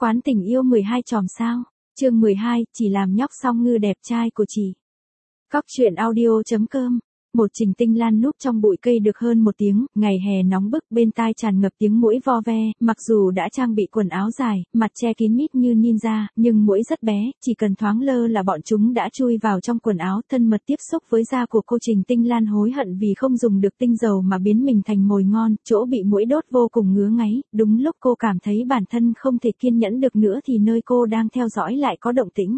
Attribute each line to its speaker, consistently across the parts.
Speaker 1: Quán tình yêu 12 chòm sao. Chương 12, chỉ làm nhóc song ngư đẹp trai của chị. Cóc truyện audio.com. Một Trình Tinh Lan núp trong bụi cây được hơn một tiếng, ngày hè nóng bức, bên tai tràn ngập tiếng muỗi vo ve, mặc dù đã trang bị quần áo dài, mặt che kín mít như ninja, nhưng muỗi rất bé, chỉ cần thoáng lơ là bọn chúng đã chui vào trong quần áo, thân mật tiếp xúc với da của cô. Trình Tinh Lan hối hận vì không dùng được tinh dầu mà biến mình thành mồi ngon, chỗ bị muỗi đốt vô cùng ngứa ngáy, đúng lúc cô cảm thấy bản thân không thể kiên nhẫn được nữa thì nơi cô đang theo dõi lại có động tĩnh.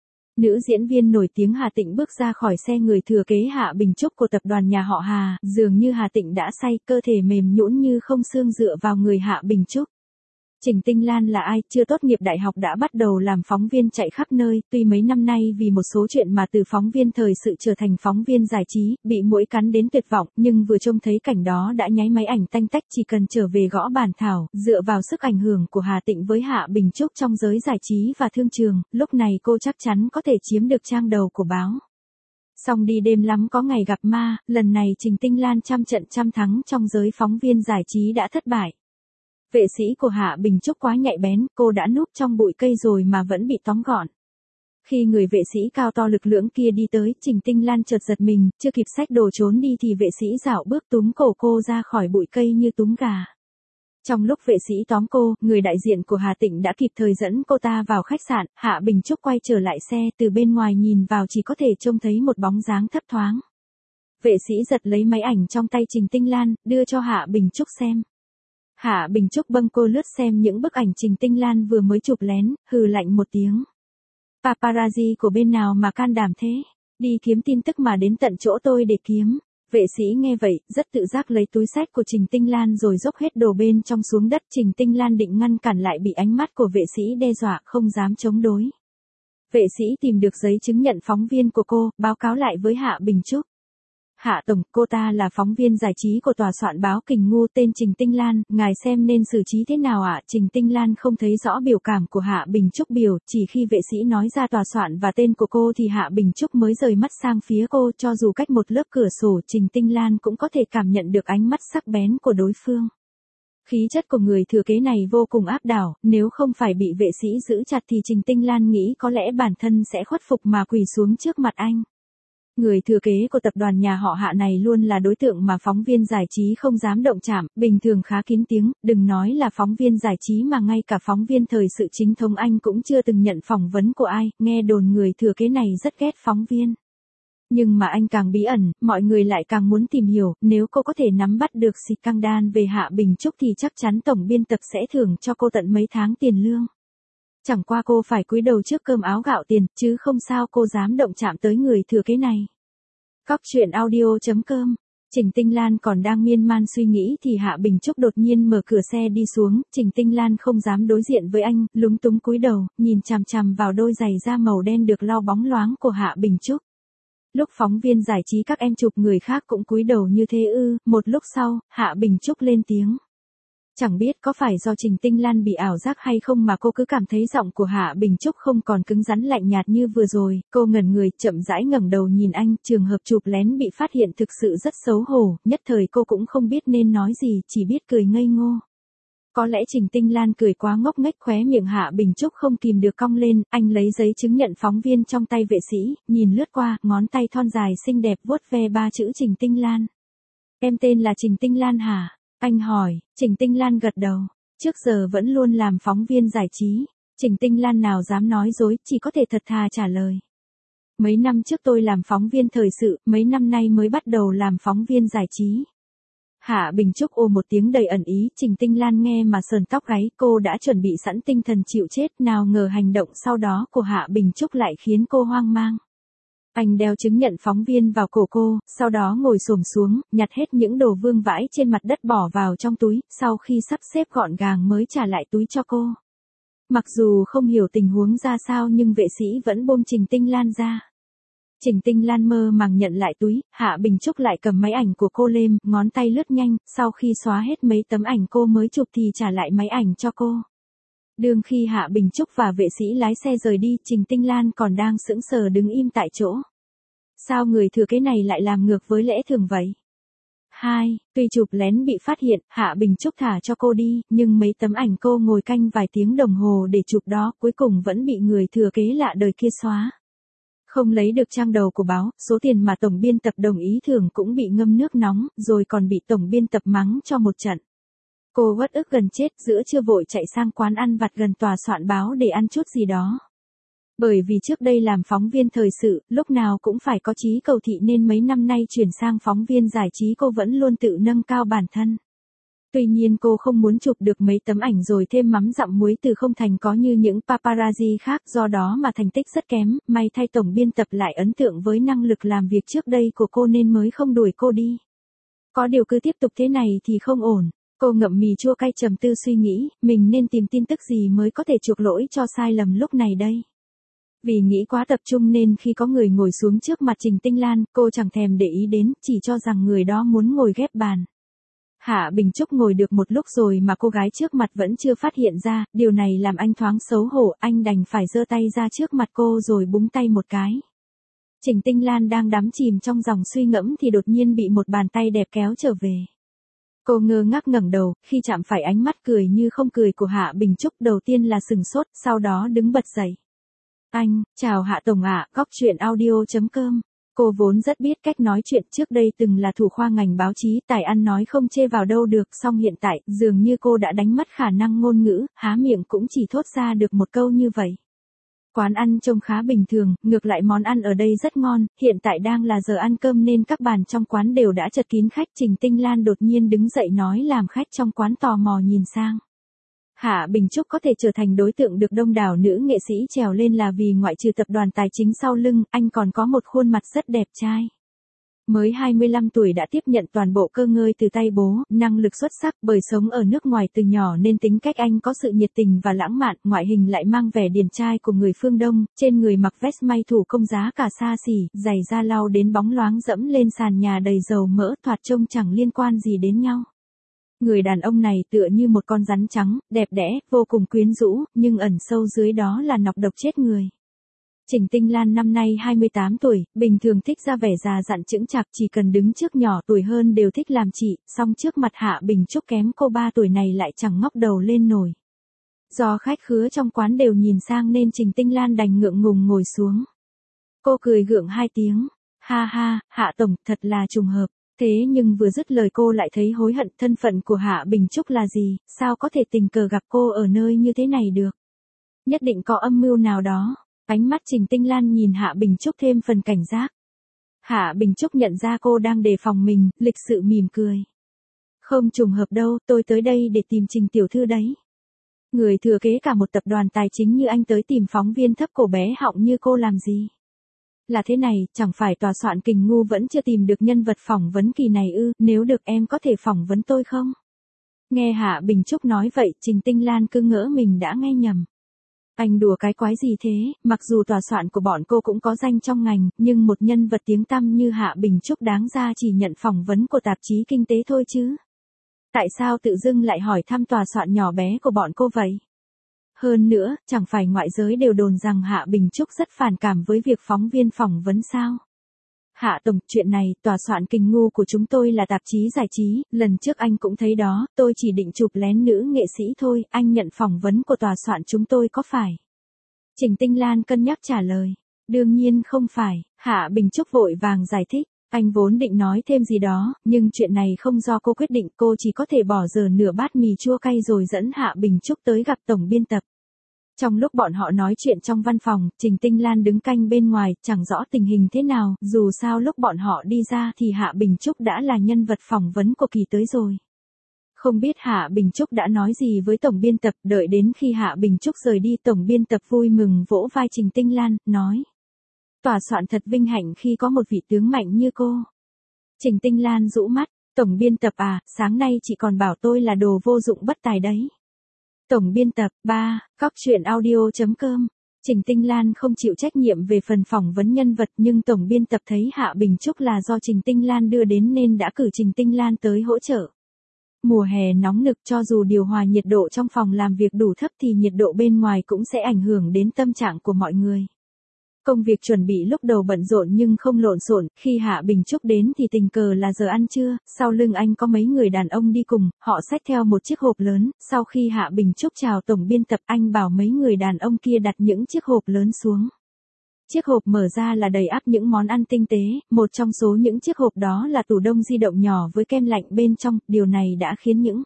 Speaker 1: Nữ diễn viên nổi tiếng Hà Tịnh bước ra khỏi xe người thừa kế Hạ Bình Trúc của tập đoàn nhà họ Hà, dường như Hà Tịnh đã say, cơ thể mềm nhũn như không xương dựa vào người Hạ Bình Trúc. Trình Tinh Lan là ai, chưa tốt nghiệp đại học đã bắt đầu làm phóng viên chạy khắp nơi, tuy mấy năm nay vì một số chuyện mà từ phóng viên thời sự trở thành phóng viên giải trí, bị muỗi cắn đến tuyệt vọng, nhưng vừa trông thấy cảnh đó đã nháy máy ảnh tanh tách, chỉ cần trở về gõ bàn thảo, dựa vào sức ảnh hưởng của Hà Tịnh với Hạ Bình Trúc trong giới giải trí và thương trường, lúc này cô chắc chắn có thể chiếm được trang đầu của báo. Song đi đêm lắm có ngày gặp ma, lần này Trình Tinh Lan trăm trận trăm thắng trong giới phóng viên giải trí đã thất bại. Vệ sĩ của Hạ Bình Trúc quá nhạy bén, cô đã núp trong bụi cây rồi mà vẫn bị tóm gọn. Khi người vệ sĩ cao to lực lưỡng kia đi tới, Trình Tinh Lan chợt giật mình, chưa kịp xách đồ trốn đi thì vệ sĩ dạo bước túm cổ cô ra khỏi bụi cây như túm gà. Trong lúc vệ sĩ tóm cô, người đại diện của Hà Tịnh đã kịp thời dẫn cô ta vào khách sạn. Hạ Bình Trúc quay trở lại xe, từ bên ngoài nhìn vào chỉ có thể trông thấy một bóng dáng thấp thoáng. Vệ sĩ giật lấy máy ảnh trong tay Trình Tinh Lan, đưa cho Hạ Bình Trúc xem. Hạ Bình Trúc bâng cô lướt xem những bức ảnh Trình Tinh Lan vừa mới chụp lén, hừ lạnh một tiếng. Paparazzi của bên nào mà can đảm thế? Đi kiếm tin tức mà đến tận chỗ tôi để kiếm. Vệ sĩ nghe vậy, rất tự giác lấy túi xách của Trình Tinh Lan rồi dốc hết đồ bên trong xuống đất. Trình Tinh Lan định ngăn cản lại bị ánh mắt của vệ sĩ đe dọa, không dám chống đối. Vệ sĩ tìm được giấy chứng nhận phóng viên của cô, báo cáo lại với Hạ Bình Trúc. Hạ Tổng, cô ta là phóng viên giải trí của tòa soạn báo Kình Ngu tên Trình Tinh Lan, ngài xem nên xử trí thế nào ạ? Trình Tinh Lan không thấy rõ biểu cảm của Hạ Bình Trúc chỉ khi vệ sĩ nói ra tòa soạn và tên của cô thì Hạ Bình Trúc mới rời mắt sang phía cô, cho dù cách một lớp cửa sổ Trình Tinh Lan cũng có thể cảm nhận được ánh mắt sắc bén của đối phương. Khí chất của người thừa kế này vô cùng áp đảo, nếu không phải bị vệ sĩ giữ chặt thì Trình Tinh Lan nghĩ có lẽ bản thân sẽ khuất phục mà quỳ xuống trước mặt anh. Người thừa kế của tập đoàn nhà họ Hạ này luôn là đối tượng mà phóng viên giải trí không dám động chạm, bình thường khá kín tiếng, đừng nói là phóng viên giải trí mà ngay cả phóng viên thời sự chính thống anh cũng chưa từng nhận phỏng vấn của ai, nghe đồn người thừa kế này rất ghét phóng viên. Nhưng mà anh càng bí ẩn, mọi người lại càng muốn tìm hiểu, nếu cô có thể nắm bắt được scandal về Hạ Bình Trúc thì chắc chắn tổng biên tập sẽ thưởng cho cô tận mấy tháng tiền lương. Chẳng qua cô phải cúi đầu trước cơm áo gạo tiền, chứ không sao cô dám động chạm tới người thừa kế này. Cóc truyện audio.com. Trình Tinh Lan còn đang miên man suy nghĩ thì Hạ Bình Trúc đột nhiên mở cửa xe đi xuống, Trình Tinh Lan không dám đối diện với anh, lúng túng cúi đầu, nhìn chằm chằm vào đôi giày da màu đen được lau bóng loáng của Hạ Bình Trúc. Lúc phóng viên giải trí các em chụp người khác cũng cúi đầu như thế ư? Một lúc sau, Hạ Bình Trúc lên tiếng. Chẳng biết có phải do Trình Tinh Lan bị ảo giác hay không mà cô cứ cảm thấy giọng của Hạ Bình Trúc không còn cứng rắn lạnh nhạt như vừa rồi, cô ngẩn người, chậm rãi ngẩng đầu nhìn anh, trường hợp chụp lén bị phát hiện thực sự rất xấu hổ, nhất thời cô cũng không biết nên nói gì, chỉ biết cười ngây ngô. Có lẽ Trình Tinh Lan cười quá ngốc nghếch, khóe miệng Hạ Bình Trúc không kìm được cong lên, anh lấy giấy chứng nhận phóng viên trong tay vệ sĩ, nhìn lướt qua, ngón tay thon dài xinh đẹp vuốt ve ba chữ Trình Tinh Lan. Em tên là Trình Tinh Lan hả? Anh hỏi. Trình Tinh Lan gật đầu. Trước giờ vẫn luôn làm phóng viên giải trí. Trình Tinh Lan nào dám nói dối, chỉ có thể thật thà trả lời. Mấy năm trước tôi làm phóng viên thời sự, mấy năm nay mới bắt đầu làm phóng viên giải trí. Hạ Bình Trúc ồ một tiếng đầy ẩn ý, Trình Tinh Lan nghe mà sờn tóc gáy, cô đã chuẩn bị sẵn tinh thần chịu chết, nào ngờ hành động sau đó của Hạ Bình Trúc lại khiến cô hoang mang. Anh đeo chứng nhận phóng viên vào cổ cô, sau đó ngồi xổm xuống, nhặt hết những đồ vương vãi trên mặt đất bỏ vào trong túi, sau khi sắp xếp gọn gàng mới trả lại túi cho cô. Mặc dù không hiểu tình huống ra sao nhưng vệ sĩ vẫn buông Trình Tinh Lan ra. Trình Tinh Lan mơ màng nhận lại túi, Hạ Bình Trúc lại cầm máy ảnh của cô lên, ngón tay lướt nhanh, sau khi xóa hết mấy tấm ảnh cô mới chụp thì trả lại máy ảnh cho cô. Đương khi Hạ Bình Trúc và vệ sĩ lái xe rời đi, Trình Tinh Lan còn đang sững sờ đứng im tại chỗ. Sao người thừa kế này lại làm ngược với lẽ thường vậy? 2. Tuy chụp lén bị phát hiện, Hạ Bình Trúc thả cho cô đi, nhưng mấy tấm ảnh cô ngồi canh vài tiếng đồng hồ để chụp đó, cuối cùng vẫn bị người thừa kế lạ đời kia xóa. Không lấy được trang đầu của báo, số tiền mà tổng biên tập đồng ý thưởng cũng bị ngâm nước nóng, rồi còn bị tổng biên tập mắng cho một trận. Cô uất ức gần chết, giữa trưa vội chạy sang quán ăn vặt gần tòa soạn báo để ăn chút gì đó. Bởi vì trước đây làm phóng viên thời sự, lúc nào cũng phải có chí cầu thị nên mấy năm nay chuyển sang phóng viên giải trí cô vẫn luôn tự nâng cao bản thân. Tuy nhiên cô không muốn chụp được mấy tấm ảnh rồi thêm mắm dặm muối từ không thành có như những paparazzi khác, do đó mà thành tích rất kém, may thay tổng biên tập lại ấn tượng với năng lực làm việc trước đây của cô nên mới không đuổi cô đi. Có điều cứ tiếp tục thế này thì không ổn. Cô ngậm mì chua cay trầm tư suy nghĩ, mình nên tìm tin tức gì mới có thể chuộc lỗi cho sai lầm lúc này đây. Vì nghĩ quá tập trung nên khi có người ngồi xuống trước mặt Trình Tinh Lan, cô chẳng thèm để ý đến, chỉ cho rằng người đó muốn ngồi ghép bàn. Hạ Bình Trúc ngồi được một lúc rồi mà cô gái trước mặt vẫn chưa phát hiện ra, điều này làm anh thoáng xấu hổ, anh đành phải giơ tay ra trước mặt cô rồi búng tay một cái. Trình Tinh Lan đang đắm chìm trong dòng suy ngẫm thì đột nhiên bị một bàn tay đẹp kéo trở về. Cô ngơ ngác ngẩng đầu, khi chạm phải ánh mắt cười như không cười của Hạ Bình Trúc đầu tiên là sừng sốt, sau đó đứng bật dậy. Anh, chào Hạ Tổng ạ, góc chuyện audio.com. Cô vốn rất biết cách nói chuyện, trước đây từng là thủ khoa ngành báo chí, tài ăn nói không chê vào đâu được, song hiện tại, dường như cô đã đánh mất khả năng ngôn ngữ, há miệng cũng chỉ thốt ra được một câu như vậy. Quán ăn trông khá bình thường, ngược lại món ăn ở đây rất ngon, hiện tại đang là giờ ăn cơm nên các bàn trong quán đều đã chật kín khách. Trình Tinh Lan đột nhiên đứng dậy nói làm khách trong quán tò mò nhìn sang. Hạ Bình Trúc có thể trở thành đối tượng được đông đảo nữ nghệ sĩ trèo lên là vì ngoại trừ tập đoàn tài chính sau lưng, anh còn có một khuôn mặt rất đẹp trai. Mới 25 tuổi đã tiếp nhận toàn bộ cơ ngơi từ tay bố, năng lực xuất sắc, bởi sống ở nước ngoài từ nhỏ nên tính cách anh có sự nhiệt tình và lãng mạn, ngoại hình lại mang vẻ điển trai của người phương Đông, trên người mặc vest may thủ công giá cả xa xỉ, giày da lau đến bóng loáng dẫm lên sàn nhà đầy dầu mỡ, thoạt trông chẳng liên quan gì đến nhau. Người đàn ông này tựa như một con rắn trắng, đẹp đẽ, vô cùng quyến rũ, nhưng ẩn sâu dưới đó là nọc độc chết người. Trình Tinh Lan năm nay 28 tuổi, bình thường thích ra vẻ già dặn chững chạc, chỉ cần đứng trước nhỏ tuổi hơn đều thích làm chị, song trước mặt Hạ Bình Trúc kém cô 3 tuổi này lại chẳng ngóc đầu lên nổi. Do khách khứa trong quán đều nhìn sang nên Trình Tinh Lan đành ngượng ngùng ngồi xuống. Cô cười gượng 2 tiếng, ha ha, Hạ Tổng, thật là trùng hợp. Thế nhưng vừa dứt lời cô lại thấy hối hận, thân phận của Hạ Bình Trúc là gì, sao có thể tình cờ gặp cô ở nơi như thế này được. Nhất định có âm mưu nào đó. Ánh mắt Trình Tinh Lan nhìn Hạ Bình Trúc thêm phần cảnh giác. Hạ Bình Trúc nhận ra cô đang đề phòng mình, lịch sự mỉm cười. Không trùng hợp đâu, tôi tới đây để tìm Trình tiểu thư đấy. Người thừa kế cả một tập đoàn tài chính như anh tới tìm phóng viên thấp cổ bé họng như cô làm gì? Là thế này, chẳng phải tòa soạn Kình Ngu vẫn chưa tìm được nhân vật phỏng vấn kỳ này ư, nếu được em có thể phỏng vấn tôi không? Nghe Hạ Bình Trúc nói vậy, Trình Tinh Lan cứ ngỡ mình đã nghe nhầm. Anh đùa cái quái gì thế, mặc dù tòa soạn của bọn cô cũng có danh trong ngành, nhưng một nhân vật tiếng tăm như Hạ Bình Trúc đáng ra chỉ nhận phỏng vấn của tạp chí kinh tế thôi chứ. Tại sao tự dưng lại hỏi thăm tòa soạn nhỏ bé của bọn cô vậy? Hơn nữa, chẳng phải ngoại giới đều đồn rằng Hạ Bình Trúc rất phản cảm với việc phóng viên phỏng vấn sao? Hạ Tổng, chuyện này, tòa soạn Kình Ngu của chúng tôi là tạp chí giải trí, lần trước anh cũng thấy đó, tôi chỉ định chụp lén nữ nghệ sĩ thôi, anh nhận phỏng vấn của tòa soạn chúng tôi có phải? Trình Tinh Lan cân nhắc trả lời. Đương nhiên không phải, Hạ Bình Trúc vội vàng giải thích. Anh vốn định nói thêm gì đó, nhưng chuyện này không do cô quyết định, cô chỉ có thể bỏ dở nửa bát mì chua cay rồi dẫn Hạ Bình Trúc tới gặp tổng biên tập. Trong lúc bọn họ nói chuyện trong văn phòng, Trình Tinh Lan đứng canh bên ngoài, chẳng rõ tình hình thế nào, dù sao lúc bọn họ đi ra thì Hạ Bình Trúc đã là nhân vật phỏng vấn của kỳ tới rồi. Không biết Hạ Bình Trúc đã nói gì với tổng biên tập, đợi đến khi Hạ Bình Trúc rời đi, tổng biên tập vui mừng vỗ vai Trình Tinh Lan, nói. Tòa soạn thật vinh hạnh khi có một vị tướng mạnh như cô. Trình Tinh Lan rũ mắt, tổng biên tập à, sáng nay chị còn bảo tôi là đồ vô dụng bất tài đấy. Tổng biên tập, 3, góc chuyện audio.com. Trình Tinh Lan không chịu trách nhiệm về phần phỏng vấn nhân vật nhưng tổng biên tập thấy Hạ Bình Trúc là do Trình Tinh Lan đưa đến nên đã cử Trình Tinh Lan tới hỗ trợ. Mùa hè nóng nực, cho dù điều hòa nhiệt độ trong phòng làm việc đủ thấp thì nhiệt độ bên ngoài cũng sẽ ảnh hưởng đến tâm trạng của mọi người. Công việc chuẩn bị lúc đầu bận rộn nhưng không lộn xộn, khi Hạ Bình Trúc đến thì tình cờ là giờ ăn trưa, sau lưng anh có mấy người đàn ông đi cùng, họ xách theo một chiếc hộp lớn, sau khi Hạ Bình Trúc chào tổng biên tập anh bảo mấy người đàn ông kia đặt những chiếc hộp lớn xuống. Chiếc hộp mở ra là đầy ắp những món ăn tinh tế, một trong số những chiếc hộp đó là tủ đông di động nhỏ với kem lạnh bên trong, điều này đã khiến những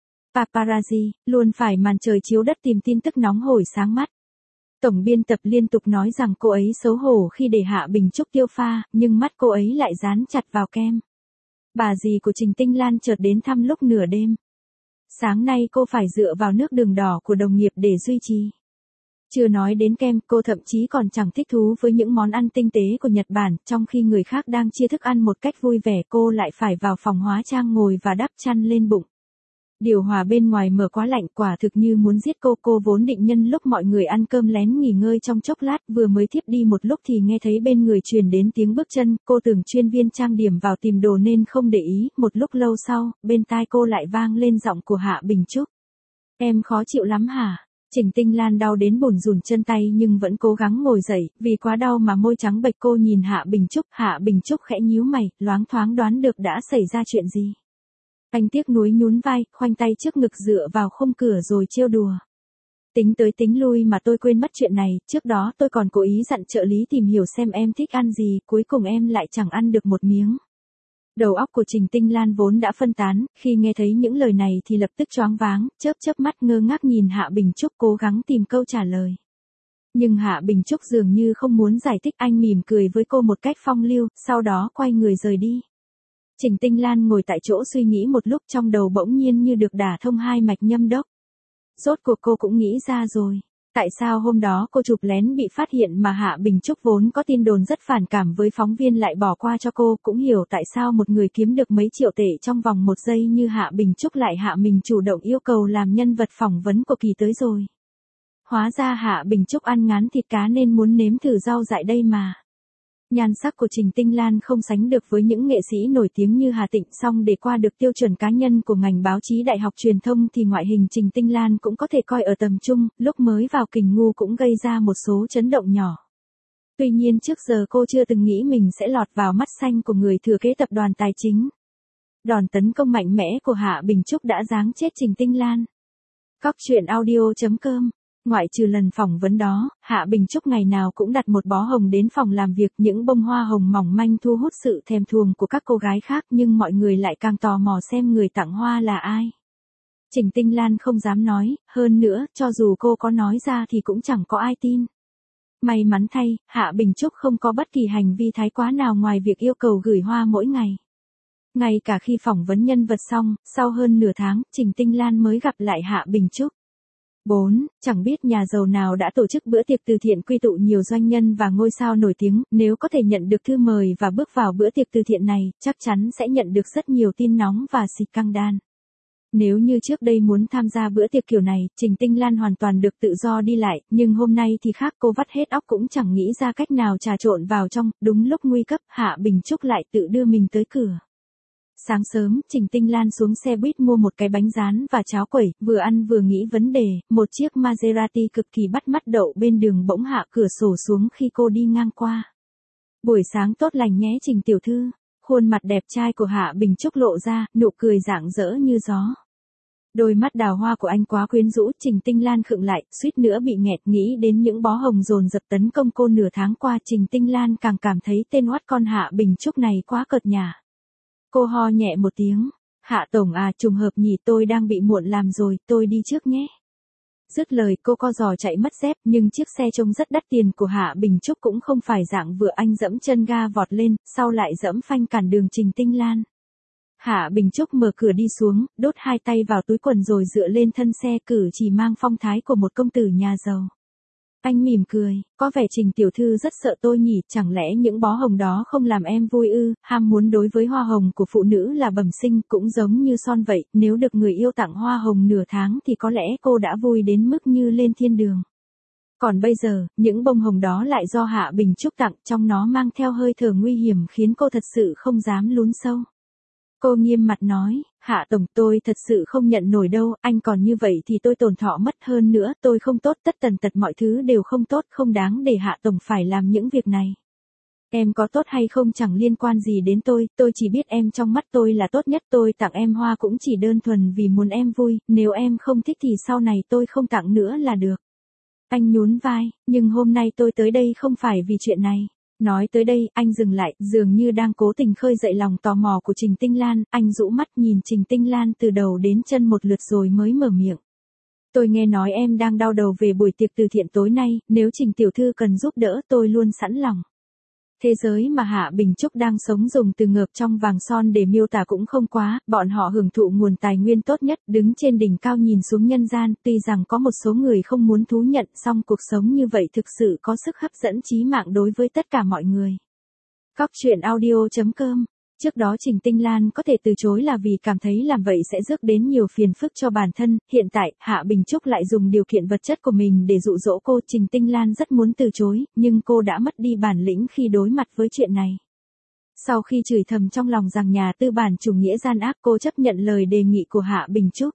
Speaker 1: paparazzi luôn phải màn trời chiếu đất tìm tin tức nóng hổi sáng mắt. Tổng biên tập liên tục nói rằng cô ấy xấu hổ khi để Hạ Bình Trúc tiêu pha, nhưng mắt cô ấy lại dán chặt vào kem. Bà dì của Trình Tinh Lan chợt đến thăm lúc nửa đêm. Sáng nay cô phải dựa vào nước đường đỏ của đồng nghiệp để duy trì. Chưa nói đến kem, cô thậm chí còn chẳng thích thú với những món ăn tinh tế của Nhật Bản, trong khi người khác đang chia thức ăn một cách vui vẻ cô lại phải vào phòng hóa trang ngồi và đắp chăn lên bụng. Điều hòa bên ngoài mở quá lạnh quả thực như muốn giết cô vốn định nhân lúc mọi người ăn cơm lén nghỉ ngơi trong chốc lát vừa mới thiếp đi một lúc thì nghe thấy bên người truyền đến tiếng bước chân, cô tưởng chuyên viên trang điểm vào tìm đồ nên không để ý, một lúc lâu sau, bên tai cô lại vang lên giọng của Hạ Bình Trúc. Em khó chịu lắm hả? Trình Tinh Lan đau đến bủn rủn chân tay nhưng vẫn cố gắng ngồi dậy, vì quá đau mà môi trắng bệch cô nhìn Hạ Bình Trúc khẽ nhíu mày, loáng thoáng đoán được đã xảy ra chuyện gì. Anh tiếc nuối nhún vai, khoanh tay trước ngực dựa vào khung cửa rồi trêu đùa. Tính tới tính lui mà tôi quên mất chuyện này, trước đó tôi còn cố ý dặn trợ lý tìm hiểu xem em thích ăn gì, cuối cùng em lại chẳng ăn được một miếng. Đầu óc của Trình Tinh Lan vốn đã phân tán, khi nghe thấy những lời này thì lập tức choáng váng, chớp mắt ngơ ngác nhìn Hạ Bình Trúc cố gắng tìm câu trả lời. Nhưng Hạ Bình Trúc dường như không muốn giải thích, anh mỉm cười với cô một cách phong lưu, sau đó quay người rời đi. Trình Tinh Lan ngồi tại chỗ suy nghĩ một lúc trong đầu bỗng nhiên như được đả thông hai mạch nhâm đốc. Rốt cuộc cô cũng nghĩ ra rồi. Tại sao hôm đó cô chụp lén bị phát hiện mà Hạ Bình Trúc vốn có tin đồn rất phản cảm với phóng viên lại bỏ qua cho cô, cũng hiểu tại sao một người kiếm được mấy triệu tệ trong vòng một giây như Hạ Bình Trúc lại hạ mình chủ động yêu cầu làm nhân vật phỏng vấn của kỳ tới rồi. Hóa ra Hạ Bình Trúc ăn ngán thịt cá nên muốn nếm thử rau dại đây mà. Nhan sắc của Trình Tinh Lan không sánh được với những nghệ sĩ nổi tiếng như Hà Tịnh, song để qua được tiêu chuẩn cá nhân của ngành báo chí đại học truyền thông thì ngoại hình Trình Tinh Lan cũng có thể coi ở tầm trung, lúc mới vào kình ngu cũng gây ra một số chấn động nhỏ. Tuy nhiên trước giờ cô chưa từng nghĩ mình sẽ lọt vào mắt xanh của người thừa kế tập đoàn tài chính. Đòn tấn công mạnh mẽ của Hạ Bình Trúc đã giáng chết Trình Tinh Lan. Cóc truyện audio.com. Ngoại trừ lần phỏng vấn đó, Hạ Bình Trúc ngày nào cũng đặt một bó hồng đến phòng làm việc, những bông hoa hồng mỏng manh thu hút sự thèm thuồng của các cô gái khác nhưng mọi người lại càng tò mò xem người tặng hoa là ai. Trình Tinh Lan không dám nói, hơn nữa, cho dù cô có nói ra thì cũng chẳng có ai tin. May mắn thay, Hạ Bình Trúc không có bất kỳ hành vi thái quá nào ngoài việc yêu cầu gửi hoa mỗi ngày. Ngay cả khi phỏng vấn nhân vật xong, sau hơn nửa tháng, Trình Tinh Lan mới gặp lại Hạ Bình Trúc. 4. Chẳng biết nhà giàu nào đã tổ chức bữa tiệc từ thiện quy tụ nhiều doanh nhân và ngôi sao nổi tiếng, nếu có thể nhận được thư mời và bước vào bữa tiệc từ thiện này, chắc chắn sẽ nhận được rất nhiều tin nóng và xịt căng đan. Nếu như trước đây muốn tham gia bữa tiệc kiểu này, Trình Tinh Lan hoàn toàn được tự do đi lại, nhưng hôm nay thì khác, cô vắt hết óc cũng chẳng nghĩ ra cách nào trà trộn vào trong, đúng lúc nguy cấp, Hạ Bình Trúc lại tự đưa mình tới cửa. Sáng sớm, Trình Tinh Lan xuống xe buýt mua một cái bánh rán và cháo quẩy, vừa ăn vừa nghĩ vấn đề, một chiếc Maserati cực kỳ bắt mắt đậu bên đường bỗng hạ cửa sổ xuống khi cô đi ngang qua. Buổi sáng tốt lành nhé Trình tiểu thư, khuôn mặt đẹp trai của Hạ Bình Trúc lộ ra, nụ cười rạng rỡ như gió. Đôi mắt đào hoa của anh quá quyến rũ, Trình Tinh Lan khựng lại, suýt nữa bị nghẹt, nghĩ đến những bó hồng dồn dập tấn công cô nửa tháng qua, Trình Tinh Lan càng cảm thấy tên oát con Hạ Bình Trúc này quá cợt nhả. Cô ho nhẹ một tiếng. Hạ tổng à, trùng hợp nhỉ, tôi đang bị muộn làm rồi, tôi đi trước nhé. Dứt lời cô co giò chạy mất dép, nhưng chiếc xe trông rất đắt tiền của Hạ Bình Trúc cũng không phải dạng vừa, anh dẫm chân ga vọt lên, sau lại dẫm phanh cản đường Trình Tinh Lan. Hạ Bình Trúc mở cửa đi xuống, đốt hai tay vào túi quần rồi dựa lên thân xe, cử chỉ mang phong thái của một công tử nhà giàu. Anh mỉm cười, có vẻ Trình tiểu thư rất sợ tôi nhỉ, chẳng lẽ những bó hồng đó không làm em vui ư? Ham muốn đối với hoa hồng của phụ nữ là bẩm sinh, cũng giống như son vậy, nếu được người yêu tặng hoa hồng nửa tháng thì có lẽ cô đã vui đến mức như lên thiên đường. Còn bây giờ, những bông hồng đó lại do Hạ Bình Trúc tặng, trong nó mang theo hơi thở nguy hiểm khiến cô thật sự không dám lún sâu. Cô nghiêm mặt nói, Hạ Tổng tôi thật sự không nhận nổi đâu, anh còn như vậy thì tôi tổn thọ mất hơn nữa, tôi không tốt tất tần tật mọi thứ đều không tốt, không đáng để Hạ Tổng phải làm những việc này. Em có tốt hay không chẳng liên quan gì đến tôi chỉ biết em trong mắt tôi là tốt nhất, tôi tặng em hoa cũng chỉ đơn thuần vì muốn em vui, nếu em không thích thì sau này tôi không tặng nữa là được. Anh nhún vai, nhưng hôm nay tôi tới đây không phải vì chuyện này. Nói tới đây, anh dừng lại, dường như đang cố tình khơi dậy lòng tò mò của Trình Tinh Lan, anh rũ mắt nhìn Trình Tinh Lan từ đầu đến chân một lượt rồi mới mở miệng. Tôi nghe nói em đang đau đầu về buổi tiệc từ thiện tối nay, nếu Trình tiểu thư cần giúp đỡ tôi luôn sẵn lòng. Thế giới mà Hạ Bình Trúc đang sống dùng từ ngợp trong vàng son để miêu tả cũng không quá, bọn họ hưởng thụ nguồn tài nguyên tốt nhất, đứng trên đỉnh cao nhìn xuống nhân gian, tuy rằng có một số người không muốn thú nhận, song cuộc sống như vậy thực sự có sức hấp dẫn chí mạng đối với tất cả mọi người. Cóc truyện audio.com. Trước đó Trình Tinh Lan có thể từ chối là vì cảm thấy làm vậy sẽ rước đến nhiều phiền phức cho bản thân, hiện tại, Hạ Bình Trúc lại dùng điều kiện vật chất của mình để dụ dỗ cô, Trình Tinh Lan rất muốn từ chối, nhưng cô đã mất đi bản lĩnh khi đối mặt với chuyện này. Sau khi chửi thầm trong lòng rằng nhà tư bản chủ nghĩa gian ác, cô chấp nhận lời đề nghị của Hạ Bình Trúc.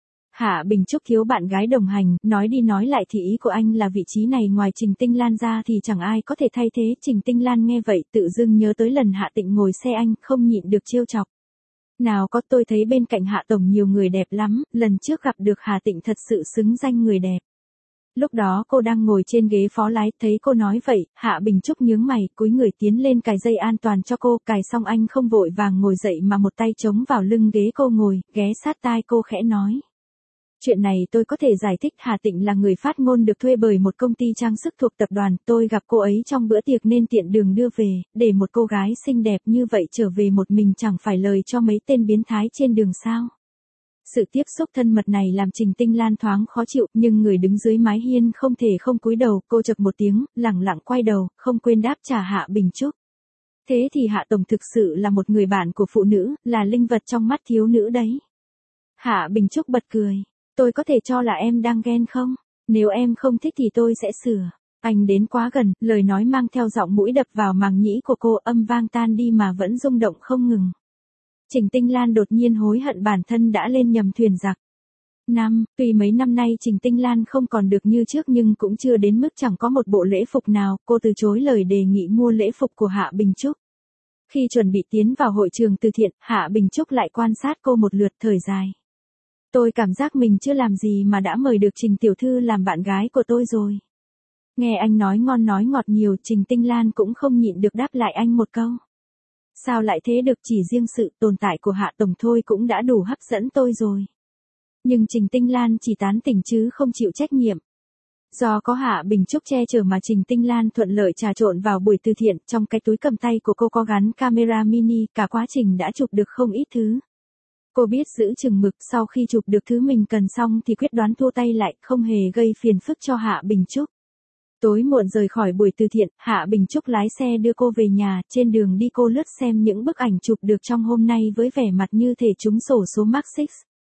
Speaker 1: Hạ Bình Trúc thiếu bạn gái đồng hành, nói đi nói lại thì ý của anh là vị trí này ngoài Trình Tinh Lan ra thì chẳng ai có thể thay thế. Trình Tinh Lan nghe vậy tự dưng nhớ tới lần Hạ Tịnh ngồi xe anh, không nhịn được trêu chọc. Nào có, tôi thấy bên cạnh Hạ Tổng nhiều người đẹp lắm, lần trước gặp được Hà Tịnh thật sự xứng danh người đẹp. Lúc đó cô đang ngồi trên ghế phó lái, thấy cô nói vậy, Hạ Bình Trúc nhướng mày, cúi người tiến lên cài dây an toàn cho cô, cài xong anh không vội vàng ngồi dậy mà một tay chống vào lưng ghế cô ngồi, ghé sát tai cô khẽ nói. Chuyện này tôi có thể giải thích, Hà Tịnh là người phát ngôn được thuê bởi một công ty trang sức thuộc tập đoàn, tôi gặp cô ấy trong bữa tiệc nên tiện đường đưa về, để một cô gái xinh đẹp như vậy trở về một mình chẳng phải lời cho mấy tên biến thái trên đường sao. Sự tiếp xúc thân mật này làm Trình Tinh Lan thoáng khó chịu, nhưng người đứng dưới mái hiên không thể không cúi đầu, cô chậc một tiếng, lẳng lặng quay đầu, không quên đáp trả Hạ Bình Trúc. Thế thì Hạ Tổng thực sự là một người bạn của phụ nữ, là linh vật trong mắt thiếu nữ đấy. Hạ Bình Trúc bật cười. Tôi có thể cho là em đang ghen không? Nếu em không thích thì tôi sẽ sửa. Anh đến quá gần, lời nói mang theo giọng mũi đập vào màng nhĩ của cô, âm vang tan đi mà vẫn rung động không ngừng. Trình Tinh Lan đột nhiên hối hận bản thân đã lên nhầm thuyền giặc. Tuy mấy năm nay Trình Tinh Lan không còn được như trước nhưng cũng chưa đến mức chẳng có một bộ lễ phục nào, cô từ chối lời đề nghị mua lễ phục của Hạ Bình Trúc. Khi chuẩn bị tiến vào hội trường từ thiện, Hạ Bình Trúc lại quan sát cô một lượt thời dài. Tôi cảm giác mình chưa làm gì mà đã mời được Trình tiểu thư làm bạn gái của tôi rồi. Nghe anh nói ngon nói ngọt nhiều, Trình Tinh Lan cũng không nhịn được đáp lại anh một câu. Sao lại thế được, chỉ riêng sự tồn tại của Hạ Tổng thôi cũng đã đủ hấp dẫn tôi rồi. Nhưng Trình Tinh Lan chỉ tán tỉnh chứ không chịu trách nhiệm. Do có Hạ Bình Trúc che chở mà Trình Tinh Lan thuận lợi trà trộn vào buổi từ thiện, trong cái túi cầm tay của cô có gắn camera mini, cả quá trình đã chụp được không ít thứ. Cô biết giữ chừng mực, sau khi chụp được thứ mình cần xong thì quyết đoán thua tay lại, không hề gây phiền phức cho Hạ Bình Trúc. Tối muộn rời khỏi buổi từ thiện, Hạ Bình Trúc lái xe đưa cô về nhà, trên đường đi cô lướt xem những bức ảnh chụp được trong hôm nay với vẻ mặt như thể trúng xổ số Mark 6.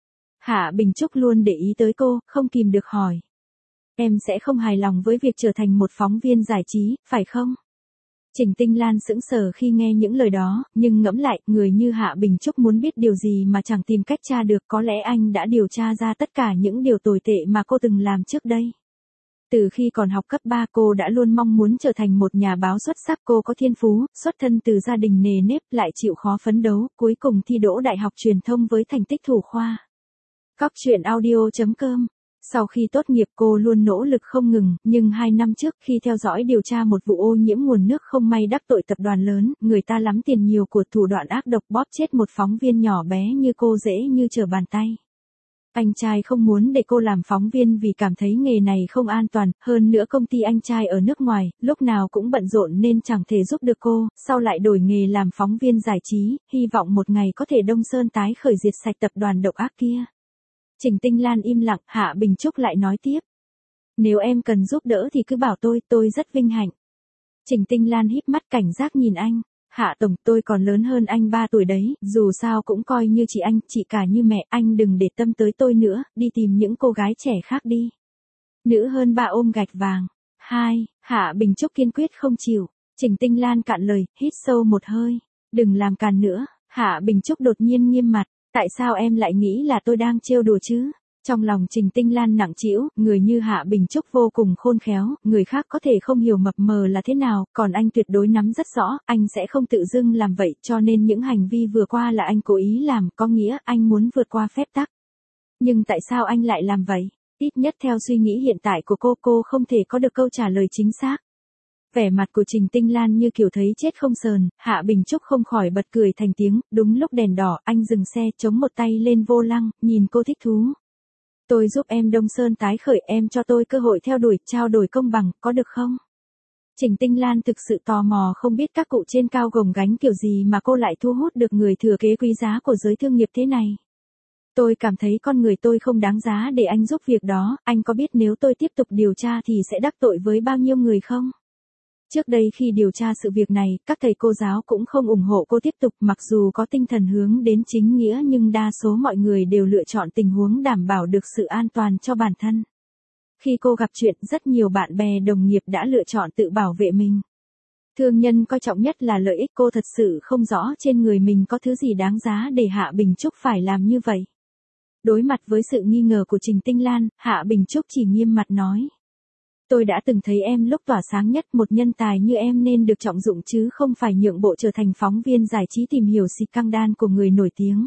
Speaker 1: Hạ Bình Trúc luôn để ý tới cô, không kìm được hỏi. Em sẽ không hài lòng với việc trở thành một phóng viên giải trí, phải không? Trình Tinh Lan sững sờ khi nghe những lời đó, nhưng ngẫm lại, người như Hạ Bình Trúc muốn biết điều gì mà chẳng tìm cách tra được, có lẽ anh đã điều tra ra tất cả những điều tồi tệ mà cô từng làm trước đây. Từ khi còn học cấp 3 cô đã luôn mong muốn trở thành một nhà báo xuất sắc, cô có thiên phú, xuất thân từ gia đình nề nếp, lại chịu khó phấn đấu, cuối cùng thi đỗ Đại học Truyền thông với thành tích thủ khoa. Cóc truyện audio.com. Sau khi tốt nghiệp cô luôn nỗ lực không ngừng, nhưng 2 năm trước khi theo dõi điều tra một vụ ô nhiễm nguồn nước không may đắc tội tập đoàn lớn, người ta lắm tiền nhiều của thủ đoạn ác độc bóp chết một phóng viên nhỏ bé như cô dễ như trở bàn tay. Anh trai không muốn để cô làm phóng viên vì cảm thấy nghề này không an toàn, hơn nữa công ty anh trai ở nước ngoài, lúc nào cũng bận rộn nên chẳng thể giúp được cô, sau lại đổi nghề làm phóng viên giải trí, hy vọng một ngày có thể Đông Sơn tái khởi diệt sạch tập đoàn độc ác kia. Trình Tinh Lan im lặng, Hạ Bình Trúc lại nói tiếp. Nếu em cần giúp đỡ thì cứ bảo tôi rất vinh hạnh. Trình Tinh Lan híp mắt cảnh giác nhìn anh. Hạ Tổng, tôi còn lớn hơn anh 3 tuổi đấy, dù sao cũng coi như chị anh, chị cả như mẹ, anh đừng để tâm tới tôi nữa, đi tìm những cô gái trẻ khác đi. Nữ hơn 3 ôm gạch vàng. 2. Hạ Bình Trúc kiên quyết không chịu. Trình Tinh Lan cạn lời, hít sâu một hơi. Đừng làm càn nữa. Hạ Bình Trúc đột nhiên nghiêm mặt, tại sao em lại nghĩ là tôi đang trêu đùa chứ? Trong lòng Trình Tinh Lan nặng trĩu, người như Hạ Bình Trúc vô cùng khôn khéo, người khác có thể không hiểu mập mờ là thế nào, còn anh tuyệt đối nắm rất rõ, anh sẽ không tự dưng làm vậy, cho nên những hành vi vừa qua là anh cố ý làm, có nghĩa anh muốn vượt qua phép tắc. Nhưng tại sao anh lại làm vậy? Ít nhất theo suy nghĩ hiện tại của cô không thể có được câu trả lời chính xác. Vẻ mặt của Trình Tinh Lan như kiểu thấy chết không sờn, Hạ Bình Trúc không khỏi bật cười thành tiếng, đúng lúc đèn đỏ, anh dừng xe, chống một tay lên vô lăng, nhìn cô thích thú. Tôi giúp em Đông Sơn tái khởi, em cho tôi cơ hội theo đuổi, trao đổi công bằng, có được không? Trình Tinh Lan thực sự tò mò không biết các cụ trên cao gồng gánh kiểu gì mà cô lại thu hút được người thừa kế quý giá của giới thương nghiệp thế này. Tôi cảm thấy con người tôi không đáng giá để anh giúp việc đó, anh có biết nếu tôi tiếp tục điều tra thì sẽ đắc tội với bao nhiêu người không? Trước đây khi điều tra sự việc này, các thầy cô giáo cũng không ủng hộ cô tiếp tục, mặc dù có tinh thần hướng đến chính nghĩa nhưng đa số mọi người đều lựa chọn tình huống đảm bảo được sự an toàn cho bản thân. Khi cô gặp chuyện, rất nhiều bạn bè đồng nghiệp đã lựa chọn tự bảo vệ mình. Thương nhân coi trọng nhất là lợi ích, cô thật sự không rõ trên người mình có thứ gì đáng giá để Hạ Bình Trúc phải làm như vậy. Đối mặt với sự nghi ngờ của Trình Tinh Lan, Hạ Bình Trúc chỉ nghiêm mặt nói. Tôi đã từng thấy em lúc tỏa sáng nhất, một nhân tài như em nên được trọng dụng chứ không phải nhượng bộ trở thành phóng viên giải trí tìm hiểu scandal của người nổi tiếng.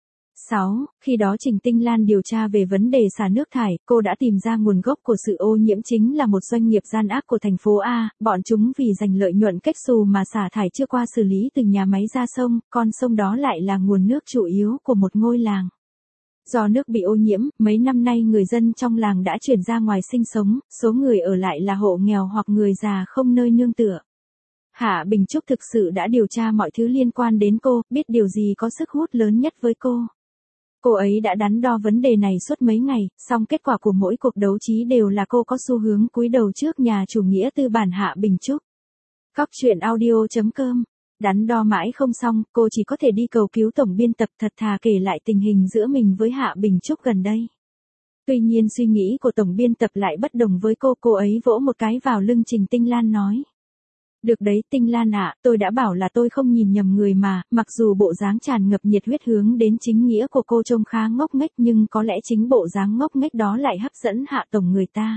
Speaker 1: 6. Khi đó Trình Tinh Lan điều tra về vấn đề xả nước thải, cô đã tìm ra nguồn gốc của sự ô nhiễm chính là một doanh nghiệp gian ác của thành phố A, bọn chúng vì giành lợi nhuận cách xù mà xả thải chưa qua xử lý từ nhà máy ra sông, con sông đó lại là nguồn nước chủ yếu của một ngôi làng. Do nước bị ô nhiễm, mấy năm nay người dân trong làng đã chuyển ra ngoài sinh sống, số người ở lại là hộ nghèo hoặc người già không nơi nương tựa. Hạ Bình Trúc thực sự đã điều tra mọi thứ liên quan đến cô, biết điều gì có sức hút lớn nhất với cô. Cô ấy đã đắn đo vấn đề này suốt mấy ngày, song kết quả của mỗi cuộc đấu trí đều là cô có xu hướng cúi đầu trước nhà chủ nghĩa tư bản Hạ Bình Trúc. Cóc truyện audio.com. Đắn đo mãi không xong, cô chỉ có thể đi cầu cứu tổng biên tập, thật thà kể lại tình hình giữa mình với Hạ Bình Trúc gần đây. Tuy nhiên suy nghĩ của tổng biên tập lại bất đồng với cô ấy vỗ một cái vào lưng Trình Tinh Lan nói. Được đấy Tinh Lan ạ, tôi đã bảo là tôi không nhìn nhầm người mà, mặc dù bộ dáng tràn ngập nhiệt huyết hướng đến chính nghĩa của cô trông khá ngốc nghếch nhưng có lẽ chính bộ dáng ngốc nghếch đó lại hấp dẫn Hạ tổng người ta.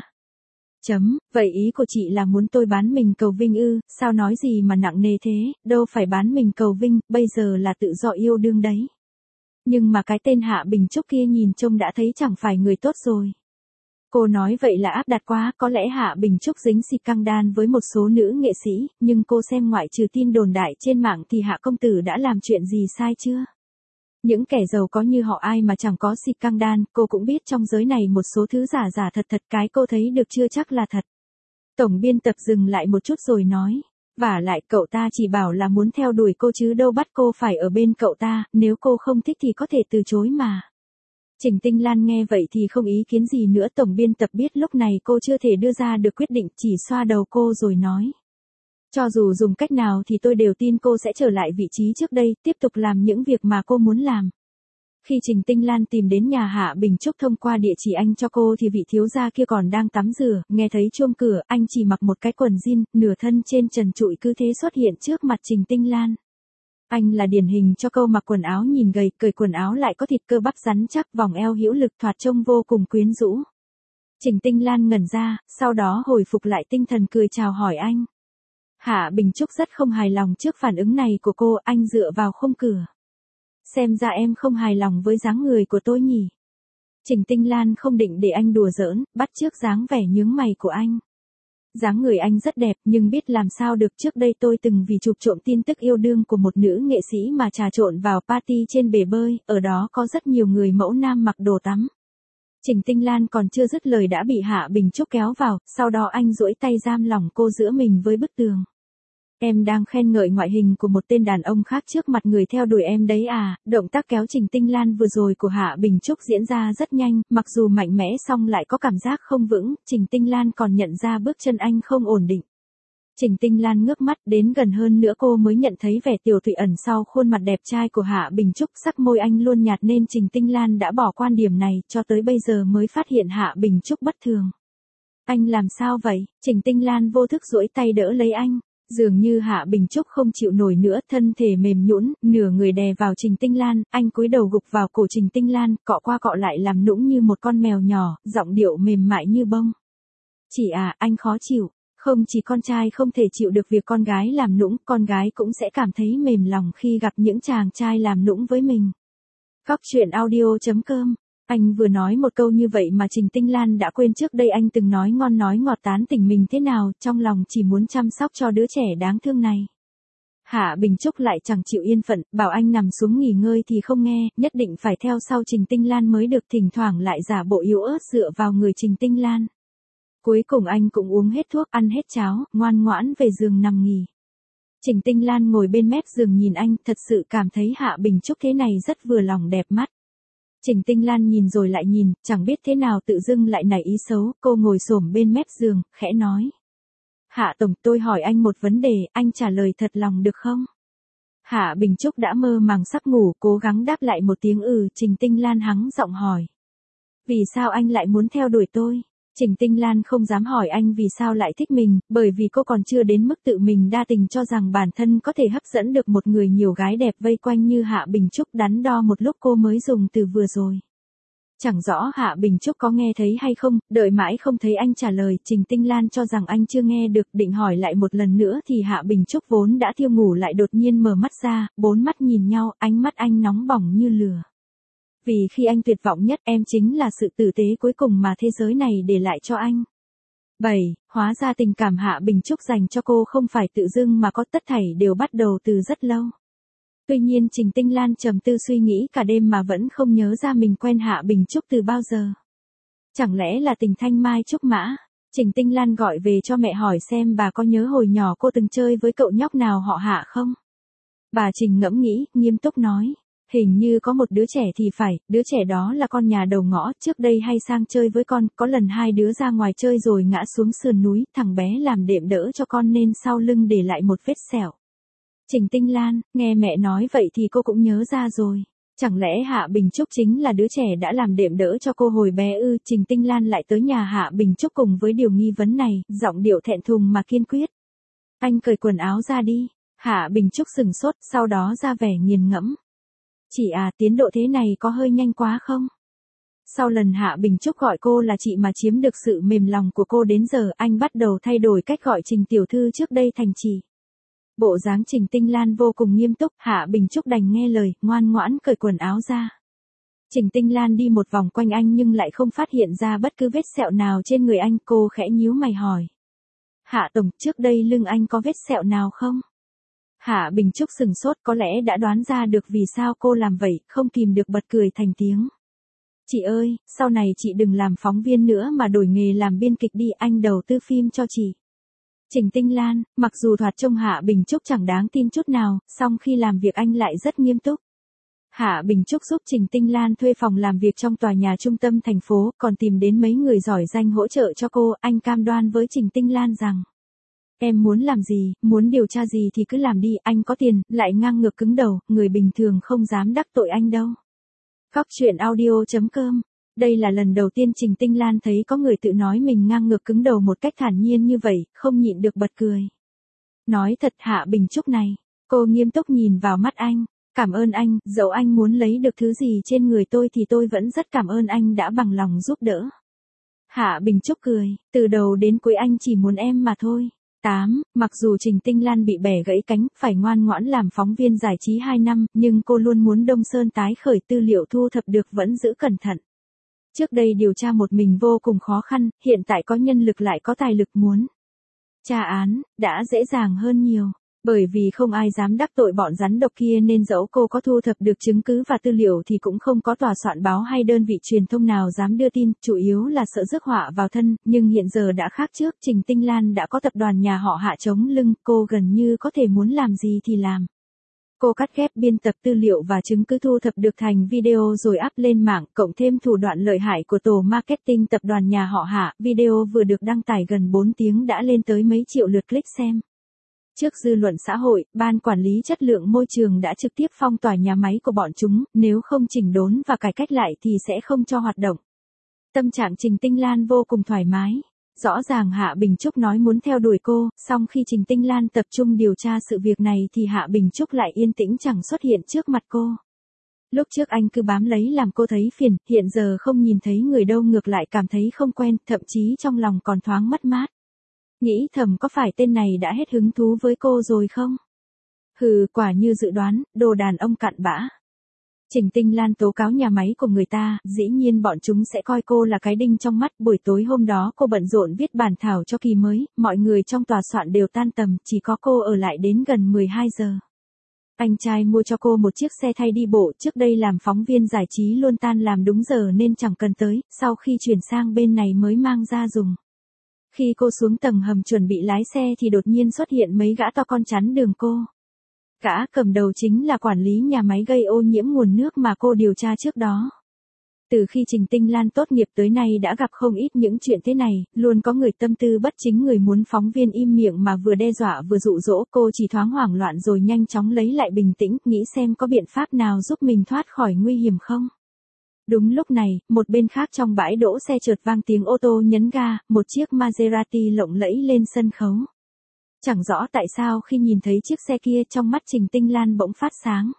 Speaker 1: Vậy ý của chị là muốn tôi bán mình cầu vinh ư, sao nói gì mà nặng nề thế, đâu phải bán mình cầu vinh, bây giờ là tự do yêu đương đấy. Nhưng mà cái tên Hạ Bình Trúc kia nhìn trông đã thấy chẳng phải người tốt rồi. Cô nói vậy là áp đặt quá, có lẽ Hạ Bình Trúc dính scandal với một số nữ nghệ sĩ, nhưng cô xem ngoại trừ tin đồn đại trên mạng thì Hạ công tử đã làm chuyện gì sai chưa? Những kẻ giàu có như họ ai mà chẳng có scandal, cô cũng biết trong giới này một số thứ giả giả thật thật, cái cô thấy được chưa chắc là thật. Tổng biên tập dừng lại một chút rồi nói, vả lại cậu ta chỉ bảo là muốn theo đuổi cô chứ đâu bắt cô phải ở bên cậu ta, nếu cô không thích thì có thể từ chối mà. Trình Tinh Lan nghe vậy thì không ý kiến gì nữa, tổng biên tập biết lúc này cô chưa thể đưa ra được quyết định, chỉ xoa đầu cô rồi nói. Cho dù dùng cách nào thì tôi đều tin cô sẽ trở lại vị trí trước đây, tiếp tục làm những việc mà cô muốn làm. Khi Trình Tinh Lan tìm đến nhà Hạ Bình Trúc thông qua địa chỉ anh cho cô thì vị thiếu gia kia còn đang tắm rửa, nghe thấy chuông cửa, anh chỉ mặc một cái quần jean, nửa thân trên trần trụi cứ thế xuất hiện trước mặt Trình Tinh Lan. Anh là điển hình cho câu mặc quần áo nhìn gầy, cởi quần áo lại có thịt cơ bắp rắn chắc, vòng eo hữu lực thoạt trông vô cùng quyến rũ. Trình Tinh Lan ngẩn ra, sau đó hồi phục lại tinh thần cười chào hỏi anh. Hạ Bình Trúc rất không hài lòng trước phản ứng này của cô, anh dựa vào khung cửa. Xem ra em không hài lòng với dáng người của tôi nhỉ. Trình Tinh Lan không định để anh đùa giỡn, bắt chước dáng vẻ nhướng mày của anh. Dáng người anh rất đẹp nhưng biết làm sao được, trước đây tôi từng vì chụp trộm tin tức yêu đương của một nữ nghệ sĩ mà trà trộn vào party trên bể bơi, ở đó có rất nhiều người mẫu nam mặc đồ tắm. Trình Tinh Lan còn chưa dứt lời đã bị Hạ Bình Trúc kéo vào, sau đó anh duỗi tay giam lỏng cô giữa mình với bức tường. Em đang khen ngợi ngoại hình của một tên đàn ông khác trước mặt người theo đuổi em đấy à? Động tác kéo Trình Tinh Lan vừa rồi của Hạ Bình Trúc diễn ra rất nhanh, mặc dù mạnh mẽ song lại có cảm giác không vững, Trình Tinh Lan còn nhận ra bước chân anh không ổn định. Trình Tinh Lan ngước mắt đến gần hơn nữa cô mới nhận thấy vẻ tiều tụy ẩn sau khuôn mặt đẹp trai của Hạ Bình Trúc, sắc môi anh luôn nhạt nên Trình Tinh Lan đã bỏ quan điểm này, cho tới bây giờ mới phát hiện Hạ Bình Trúc bất thường. Anh làm sao vậy? Trình Tinh Lan vô thức duỗi tay đỡ lấy anh. Dường như Hạ Bình Trúc không chịu nổi nữa, thân thể mềm nhũn, nửa người đè vào Trình Tinh Lan, anh cúi đầu gục vào cổ Trình Tinh Lan, cọ qua cọ lại làm nũng như một con mèo nhỏ, giọng điệu mềm mại như bông. Chị à, anh khó chịu. Không chỉ con trai không thể chịu được việc con gái làm nũng, con gái cũng sẽ cảm thấy mềm lòng khi gặp những chàng trai làm nũng với mình. Góc truyện audio.com. Anh vừa nói một câu như vậy mà Trình Tinh Lan đã quên trước đây anh từng nói ngon nói ngọt tán tỉnh mình thế nào, trong lòng chỉ muốn chăm sóc cho đứa trẻ đáng thương này. Hạ Bình Trúc lại chẳng chịu yên phận, bảo anh nằm xuống nghỉ ngơi thì không nghe, nhất định phải theo sau Trình Tinh Lan mới được, thỉnh thoảng lại giả bộ yếu ớt dựa vào người Trình Tinh Lan. Cuối cùng anh cũng uống hết thuốc, ăn hết cháo, ngoan ngoãn về giường nằm nghỉ. Trình Tinh Lan ngồi bên mép giường nhìn anh, thật sự cảm thấy Hạ Bình Trúc thế này rất vừa lòng đẹp mắt. Trình Tinh Lan nhìn rồi lại nhìn, chẳng biết thế nào tự dưng lại nảy ý xấu, cô ngồi xổm bên mép giường, khẽ nói. Hạ Tổng, tôi hỏi anh một vấn đề, anh trả lời thật lòng được không? Hạ Bình Trúc đã mơ màng sắp ngủ, cố gắng đáp lại một tiếng Trình Tinh Lan hắng giọng hỏi. Vì sao anh lại muốn theo đuổi tôi? Trình Tinh Lan không dám hỏi anh vì sao lại thích mình, bởi vì cô còn chưa đến mức tự mình đa tình cho rằng bản thân có thể hấp dẫn được một người nhiều gái đẹp vây quanh như Hạ Bình Trúc, đắn đo một lúc cô mới dùng từ vừa rồi. Chẳng rõ Hạ Bình Trúc có nghe thấy hay không, đợi mãi không thấy anh trả lời, Trình Tinh Lan cho rằng anh chưa nghe được, định hỏi lại một lần nữa thì Hạ Bình Trúc vốn đã thiêu ngủ lại đột nhiên mở mắt ra, bốn mắt nhìn nhau, ánh mắt anh nóng bỏng như lửa. Vì khi anh tuyệt vọng nhất em chính là sự tử tế cuối cùng mà thế giới này để lại cho anh. 7. Hóa ra tình cảm Hạ Bình Trúc dành cho cô không phải tự dưng mà có, tất thảy đều bắt đầu từ rất lâu. Tuy nhiên Trình Tinh Lan trầm tư suy nghĩ cả đêm mà vẫn không nhớ ra mình quen Hạ Bình Trúc từ bao giờ. Chẳng lẽ là tình thanh mai trúc mã? Trình Tinh Lan gọi về cho mẹ hỏi xem bà có nhớ hồi nhỏ cô từng chơi với cậu nhóc nào họ Hạ không? Bà Trình ngẫm nghĩ, nghiêm túc nói. Hình như có một đứa trẻ thì phải, đứa trẻ đó là con nhà đầu ngõ, trước đây hay sang chơi với con, có lần hai đứa ra ngoài chơi rồi ngã xuống sườn núi, thằng bé làm đệm đỡ cho con nên sau lưng để lại một vết sẹo. Trình Tinh Lan, nghe mẹ nói vậy thì cô cũng nhớ ra rồi. Chẳng lẽ Hạ Bình Trúc chính là đứa trẻ đã làm đệm đỡ cho cô hồi bé ư? Trình Tinh Lan lại tới nhà Hạ Bình Trúc cùng với điều nghi vấn này, giọng điệu thẹn thùng mà kiên quyết. Anh cởi quần áo ra đi. Hạ Bình Trúc sừng sốt, sau đó ra vẻ nghiền ngẫm. Chị à, tiến độ thế này có hơi nhanh quá không? Sau lần Hạ Bình Trúc gọi cô là chị mà chiếm được sự mềm lòng của cô đến giờ, anh bắt đầu thay đổi cách gọi Trình tiểu thư trước đây thành chị. Bộ dáng Trình Tinh Lan vô cùng nghiêm túc, Hạ Bình Trúc đành nghe lời, ngoan ngoãn cởi quần áo ra. Trình Tinh Lan đi một vòng quanh anh nhưng lại không phát hiện ra bất cứ vết sẹo nào trên người anh, cô khẽ nhíu mày hỏi. Hạ Tổng, trước đây lưng anh có vết sẹo nào không? Hạ Bình Trúc sừng sốt, có lẽ đã đoán ra được vì sao cô làm vậy, không kìm được bật cười thành tiếng. Chị ơi, sau này chị đừng làm phóng viên nữa mà đổi nghề làm biên kịch đi, anh đầu tư phim cho chị. Trình Tinh Lan, mặc dù thoạt trông Hạ Bình Trúc chẳng đáng tin chút nào, song khi làm việc anh lại rất nghiêm túc. Hạ Bình Trúc giúp Trình Tinh Lan thuê phòng làm việc trong tòa nhà trung tâm thành phố, còn tìm đến mấy người giỏi danh hỗ trợ cho cô, anh cam đoan với Trình Tinh Lan rằng. Em muốn làm gì, muốn điều tra gì thì cứ làm đi, anh có tiền, lại ngang ngược cứng đầu, người bình thường không dám đắc tội anh đâu. Góc truyện audio.com. Đây là lần đầu tiên Trình Tinh Lan thấy có người tự nói mình ngang ngược cứng đầu một cách thản nhiên như vậy, không nhịn được bật cười. Nói thật Hạ Bình Trúc này, cô nghiêm túc nhìn vào mắt anh. Cảm ơn anh, dẫu anh muốn lấy được thứ gì trên người tôi thì tôi vẫn rất cảm ơn anh đã bằng lòng giúp đỡ. Hạ Bình Trúc cười, từ đầu đến cuối anh chỉ muốn em mà thôi. 8. Mặc dù Trình Tinh Lan bị bẻ gãy cánh, phải ngoan ngoãn làm phóng viên giải trí 2 năm, nhưng cô luôn muốn Đông Sơn tái khởi, tư liệu thu thập được vẫn giữ cẩn thận. Trước đây điều tra một mình vô cùng khó khăn, hiện tại có nhân lực lại có tài lực muốn tra án, đã dễ dàng hơn nhiều. Bởi vì không ai dám đắc tội bọn rắn độc kia nên dẫu cô có thu thập được chứng cứ và tư liệu thì cũng không có tòa soạn báo hay đơn vị truyền thông nào dám đưa tin, chủ yếu là sợ rước họa vào thân, nhưng hiện giờ đã khác trước, Trình Tinh Lan đã có tập đoàn nhà họ Hạ chống lưng, cô gần như có thể muốn làm gì thì làm. Cô cắt ghép biên tập tư liệu và chứng cứ thu thập được thành video rồi up lên mạng, cộng thêm thủ đoạn lợi hại của tổ marketing tập đoàn nhà họ Hạ, video vừa được đăng tải gần 4 tiếng đã lên tới mấy triệu lượt click xem. Trước dư luận xã hội, Ban Quản lý Chất lượng Môi trường đã trực tiếp phong tỏa nhà máy của bọn chúng, nếu không chỉnh đốn và cải cách lại thì sẽ không cho hoạt động. Tâm trạng Trình Tinh Lan vô cùng thoải mái. Rõ ràng Hạ Bình Trúc nói muốn theo đuổi cô, song khi Trình Tinh Lan tập trung điều tra sự việc này thì Hạ Bình Trúc lại yên tĩnh chẳng xuất hiện trước mặt cô. Lúc trước anh cứ bám lấy làm cô thấy phiền, hiện giờ không nhìn thấy người đâu ngược lại cảm thấy không quen, thậm chí trong lòng còn thoáng mất mát. Nghĩ thầm có phải tên này đã hết hứng thú với cô rồi không? Hừ, quả như dự đoán, đồ đàn ông cặn bã. Trình Tinh Lan tố cáo nhà máy của người ta, dĩ nhiên bọn chúng sẽ coi cô là cái đinh trong mắt. Buổi tối hôm đó cô bận rộn viết bản thảo cho kỳ mới, mọi người trong tòa soạn đều tan tầm, chỉ có cô ở lại đến gần 12 giờ. Anh trai mua cho cô một chiếc xe thay đi bộ, trước đây làm phóng viên giải trí luôn tan làm đúng giờ nên chẳng cần tới, sau khi chuyển sang bên này mới mang ra dùng. Khi cô xuống tầng hầm chuẩn bị lái xe thì đột nhiên xuất hiện mấy gã to con chắn đường cô. Gã cầm đầu chính là quản lý nhà máy gây ô nhiễm nguồn nước mà cô điều tra trước đó. Từ khi Trình Tinh Lan tốt nghiệp tới nay đã gặp không ít những chuyện thế này, luôn có người tâm tư bất chính người muốn phóng viên im miệng mà vừa đe dọa vừa dụ dỗ. Cô chỉ thoáng hoảng loạn rồi nhanh chóng lấy lại bình tĩnh, nghĩ xem có biện pháp nào giúp mình thoát khỏi nguy hiểm không. Đúng lúc này, một bên khác trong bãi đỗ xe chợt vang tiếng ô tô nhấn ga, một chiếc Maserati lộng lẫy lên sân khấu. Chẳng rõ tại sao khi nhìn thấy chiếc xe kia trong mắt Trình Tinh Lan bỗng phát sáng.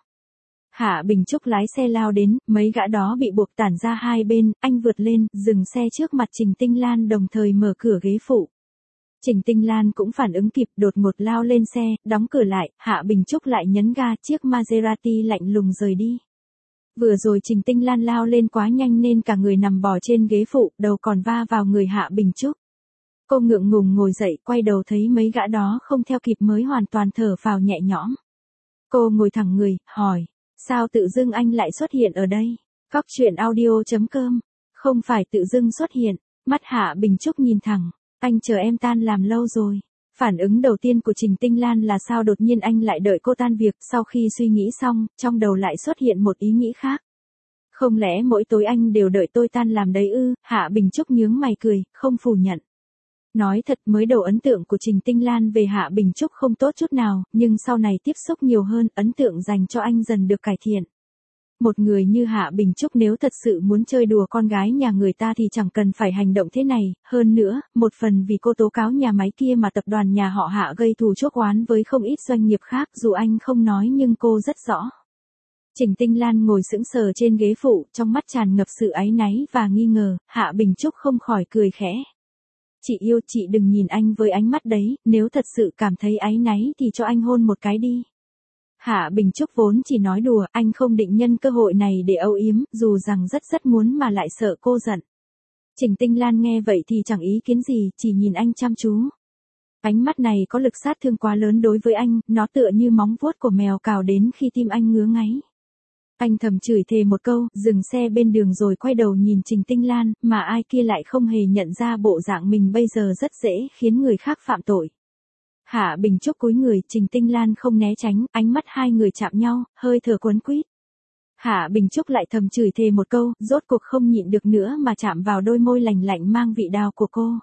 Speaker 1: Hạ Bình Trúc lái xe lao đến, mấy gã đó bị buộc tản ra hai bên, anh vượt lên, dừng xe trước mặt Trình Tinh Lan đồng thời mở cửa ghế phụ. Trình Tinh Lan cũng phản ứng kịp, đột ngột lao lên xe, đóng cửa lại, Hạ Bình Trúc lại nhấn ga, chiếc Maserati lạnh lùng rời đi. Vừa rồi Trình Tinh Lan lao lên quá nhanh nên cả người nằm bò trên ghế phụ, đầu còn va vào người Hạ Bình Trúc. Cô ngượng ngùng ngồi dậy, quay đầu thấy mấy gã đó không theo kịp mới hoàn toàn thở phào nhẹ nhõm. Cô ngồi thẳng người, hỏi, sao tự dưng anh lại xuất hiện ở đây? Cóc truyện audio.com, không phải tự dưng xuất hiện, mắt Hạ Bình Trúc nhìn thẳng, anh chờ em tan làm lâu rồi. Phản ứng đầu tiên của Trình Tinh Lan là sao đột nhiên anh lại đợi cô tan việc, sau khi suy nghĩ xong, trong đầu lại xuất hiện một ý nghĩ khác. Không lẽ mỗi tối anh đều đợi tôi tan làm đấy ư? Hạ Bình Trúc nhướng mày cười, không phủ nhận. Nói thật mới đầu ấn tượng của Trình Tinh Lan về Hạ Bình Trúc không tốt chút nào, nhưng sau này tiếp xúc nhiều hơn, ấn tượng dành cho anh dần được cải thiện. Một người như Hạ Bình Trúc nếu thật sự muốn chơi đùa con gái nhà người ta thì chẳng cần phải hành động thế này, hơn nữa, một phần vì cô tố cáo nhà máy kia mà tập đoàn nhà họ Hạ gây thù chuốc oán với không ít doanh nghiệp khác, dù anh không nói nhưng cô rất rõ. Trình Tinh Lan ngồi sững sờ trên ghế phụ, trong mắt tràn ngập sự áy náy và nghi ngờ, Hạ Bình Trúc không khỏi cười khẽ. Chị yêu, chị đừng nhìn anh với ánh mắt đấy, nếu thật sự cảm thấy áy náy thì cho anh hôn một cái đi. Hạ Bình Trúc vốn chỉ nói đùa, anh không định nhân cơ hội này để âu yếm, dù rằng rất muốn mà lại sợ cô giận. Trình Tinh Lan nghe vậy thì chẳng ý kiến gì, chỉ nhìn anh chăm chú. Ánh mắt này có lực sát thương quá lớn đối với anh, nó tựa như móng vuốt của mèo cào đến khi tim anh ngứa ngáy. Anh thầm chửi thề một câu, dừng xe bên đường rồi quay đầu nhìn Trình Tinh Lan, mà ai kia lại không hề nhận ra bộ dạng mình bây giờ rất dễ khiến người khác phạm tội. Hạ Bình Trúc cúi người, Trình Tinh Lan không né tránh, ánh mắt hai người chạm nhau, hơi thở quấn quýt. Hạ Bình Trúc lại thầm chửi thề một câu, rốt cuộc không nhịn được nữa mà chạm vào đôi môi lành lạnh mang vị đào của cô.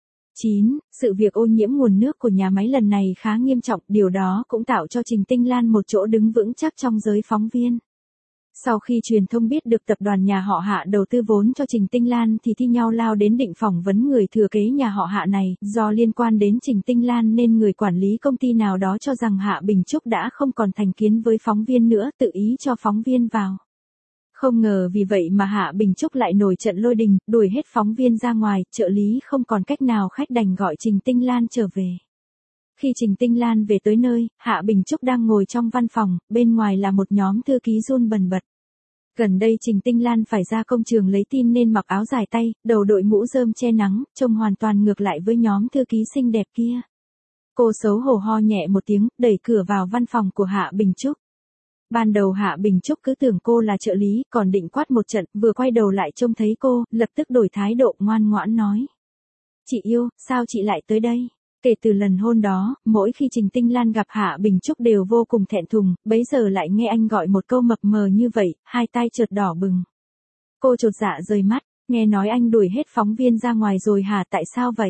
Speaker 1: 9. Sự việc ô nhiễm nguồn nước của nhà máy lần này khá nghiêm trọng, điều đó cũng tạo cho Trình Tinh Lan một chỗ đứng vững chắc trong giới phóng viên. Sau khi truyền thông biết được tập đoàn nhà họ Hạ đầu tư vốn cho Trình Tinh Lan thì thi nhau lao đến định phỏng vấn người thừa kế nhà họ Hạ này, do liên quan đến Trình Tinh Lan nên người quản lý công ty nào đó cho rằng Hạ Bình Trúc đã không còn thành kiến với phóng viên nữa, tự ý cho phóng viên vào. Không ngờ vì vậy mà Hạ Bình Trúc lại nổi trận lôi đình, đuổi hết phóng viên ra ngoài, trợ lý không còn cách nào khách đành gọi Trình Tinh Lan trở về. Khi Trình Tinh Lan về tới nơi, Hạ Bình Trúc đang ngồi trong văn phòng, bên ngoài là một nhóm thư ký run bần bật. Gần đây Trình Tinh Lan phải ra công trường lấy tin nên mặc áo dài tay, đầu đội mũ rơm che nắng, trông hoàn toàn ngược lại với nhóm thư ký xinh đẹp kia. Cô xấu hổ ho nhẹ một tiếng, đẩy cửa vào văn phòng của Hạ Bình Trúc. Ban đầu Hạ Bình Trúc cứ tưởng cô là trợ lý, còn định quát một trận, vừa quay đầu lại trông thấy cô, lập tức đổi thái độ ngoan ngoãn nói. Chị yêu, sao chị lại tới đây? Kể từ lần hôn đó, mỗi khi Trình Tinh Lan gặp Hạ Bình Trúc đều vô cùng thẹn thùng, bấy giờ lại nghe anh gọi một câu mập mờ như vậy, hai tay chợt đỏ bừng. Cô chột dạ rời mắt, nghe nói anh đuổi hết phóng viên ra ngoài rồi hả, tại sao vậy?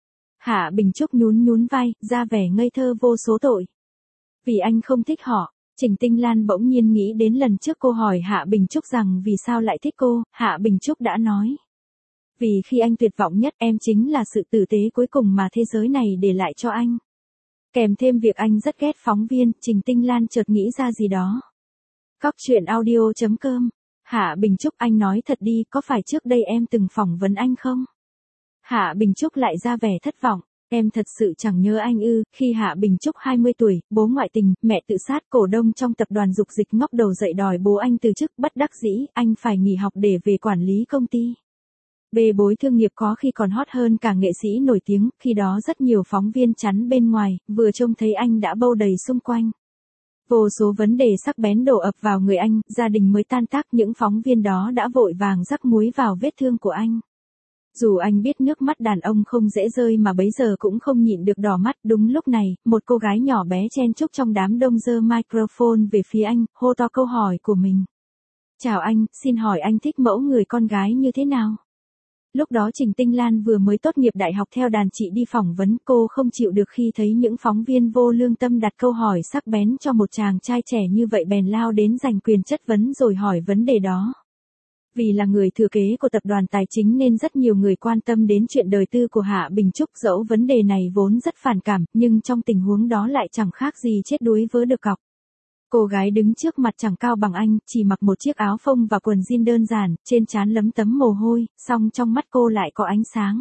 Speaker 1: Hạ Bình Trúc nhún vai, ra vẻ ngây thơ vô số tội. Vì anh không thích họ. Trình Tinh Lan bỗng nhiên nghĩ đến lần trước cô hỏi Hạ Bình Trúc rằng vì sao lại thích cô, Hạ Bình Trúc đã nói. Vì khi anh tuyệt vọng nhất em chính là sự tử tế cuối cùng mà thế giới này để lại cho anh. Kèm thêm việc anh rất ghét phóng viên, Trình Tinh Lan chợt nghĩ ra gì đó. Cóc truyện audio.com. Hạ Bình Trúc, anh nói thật đi, có phải trước đây em từng phỏng vấn anh không? Hạ Bình Trúc lại ra vẻ thất vọng. Em thật sự chẳng nhớ anh ư? Khi Hạ Bình Trúc 20 tuổi, bố ngoại tình, mẹ tự sát, cổ đông trong tập đoàn Dục Dịch ngóc đầu dậy đòi bố anh từ chức, bất đắc dĩ, anh phải nghỉ học để về quản lý công ty. Bê bối thương nghiệp có khi còn hot hơn cả nghệ sĩ nổi tiếng, khi đó rất nhiều phóng viên chắn bên ngoài, vừa trông thấy anh đã bâu đầy xung quanh. Vô số vấn đề sắc bén đổ ập vào người anh, gia đình mới tan tác, những phóng viên đó đã vội vàng rắc muối vào vết thương của anh. Dù anh biết nước mắt đàn ông không dễ rơi mà bấy giờ cũng không nhịn được đỏ mắt. Đúng lúc này, một cô gái nhỏ bé chen chúc trong đám đông giơ microphone về phía anh, hô to câu hỏi của mình. Chào anh, xin hỏi anh thích mẫu người con gái như thế nào? Lúc đó Trình Tinh Lan vừa mới tốt nghiệp đại học theo đàn chị đi phỏng vấn, cô không chịu được khi thấy những phóng viên vô lương tâm đặt câu hỏi sắc bén cho một chàng trai trẻ như vậy, bèn lao đến giành quyền chất vấn rồi hỏi vấn đề đó. Vì là người thừa kế của tập đoàn tài chính nên rất nhiều người quan tâm đến chuyện đời tư của Hạ Bình Trúc, dẫu vấn đề này vốn rất phản cảm, nhưng trong tình huống đó lại chẳng khác gì chết đuối vớ được cọc. Cô gái đứng trước mặt chẳng cao bằng anh, chỉ mặc một chiếc áo phông và quần jean đơn giản, trên trán lấm tấm mồ hôi, song trong mắt cô lại có ánh sáng.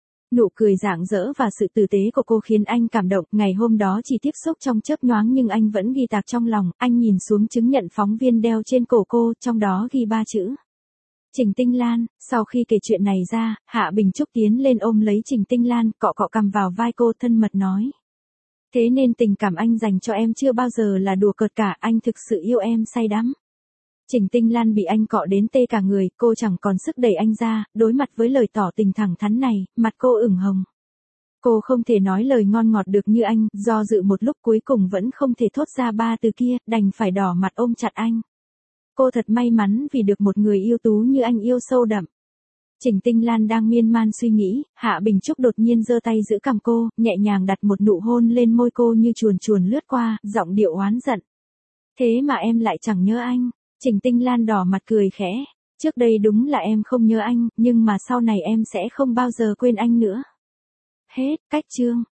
Speaker 1: Nụ cười rạng rỡ và sự tử tế của cô khiến anh cảm động. Ngày hôm đó chỉ tiếp xúc trong chớp nhoáng nhưng anh vẫn ghi tạc trong lòng. Anh nhìn xuống chứng nhận phóng viên đeo trên cổ cô, trong đó ghi 3 chữ. Trình Tinh Lan. Sau khi kể chuyện này ra, Hạ Bình Trúc tiến lên ôm lấy Trình Tinh Lan, cọ cọ cằm vào vai cô, thân mật nói. Thế nên tình cảm anh dành cho em chưa bao giờ là đùa cợt cả, anh thực sự yêu em say đắm. Trình Tinh Lan bị anh cọ đến tê cả người, cô chẳng còn sức đẩy anh ra, đối mặt với lời tỏ tình thẳng thắn này, mặt cô ửng hồng. Cô không thể nói lời ngon ngọt được như anh, do dự một lúc cuối cùng vẫn không thể thốt ra 3 từ kia, đành phải đỏ mặt ôm chặt anh. Cô thật may mắn vì được một người yêu tú như anh yêu sâu đậm. Trình Tinh Lan đang miên man suy nghĩ, Hạ Bình Trúc đột nhiên giơ tay giữ cằm cô, nhẹ nhàng đặt một nụ hôn lên môi cô như chuồn chuồn lướt qua, giọng điệu oán giận. Thế mà em lại chẳng nhớ anh. Trình Tinh Lan đỏ mặt cười khẽ. Trước đây đúng là em không nhớ anh, nhưng mà sau này em sẽ không bao giờ quên anh nữa. Hết, cách chương.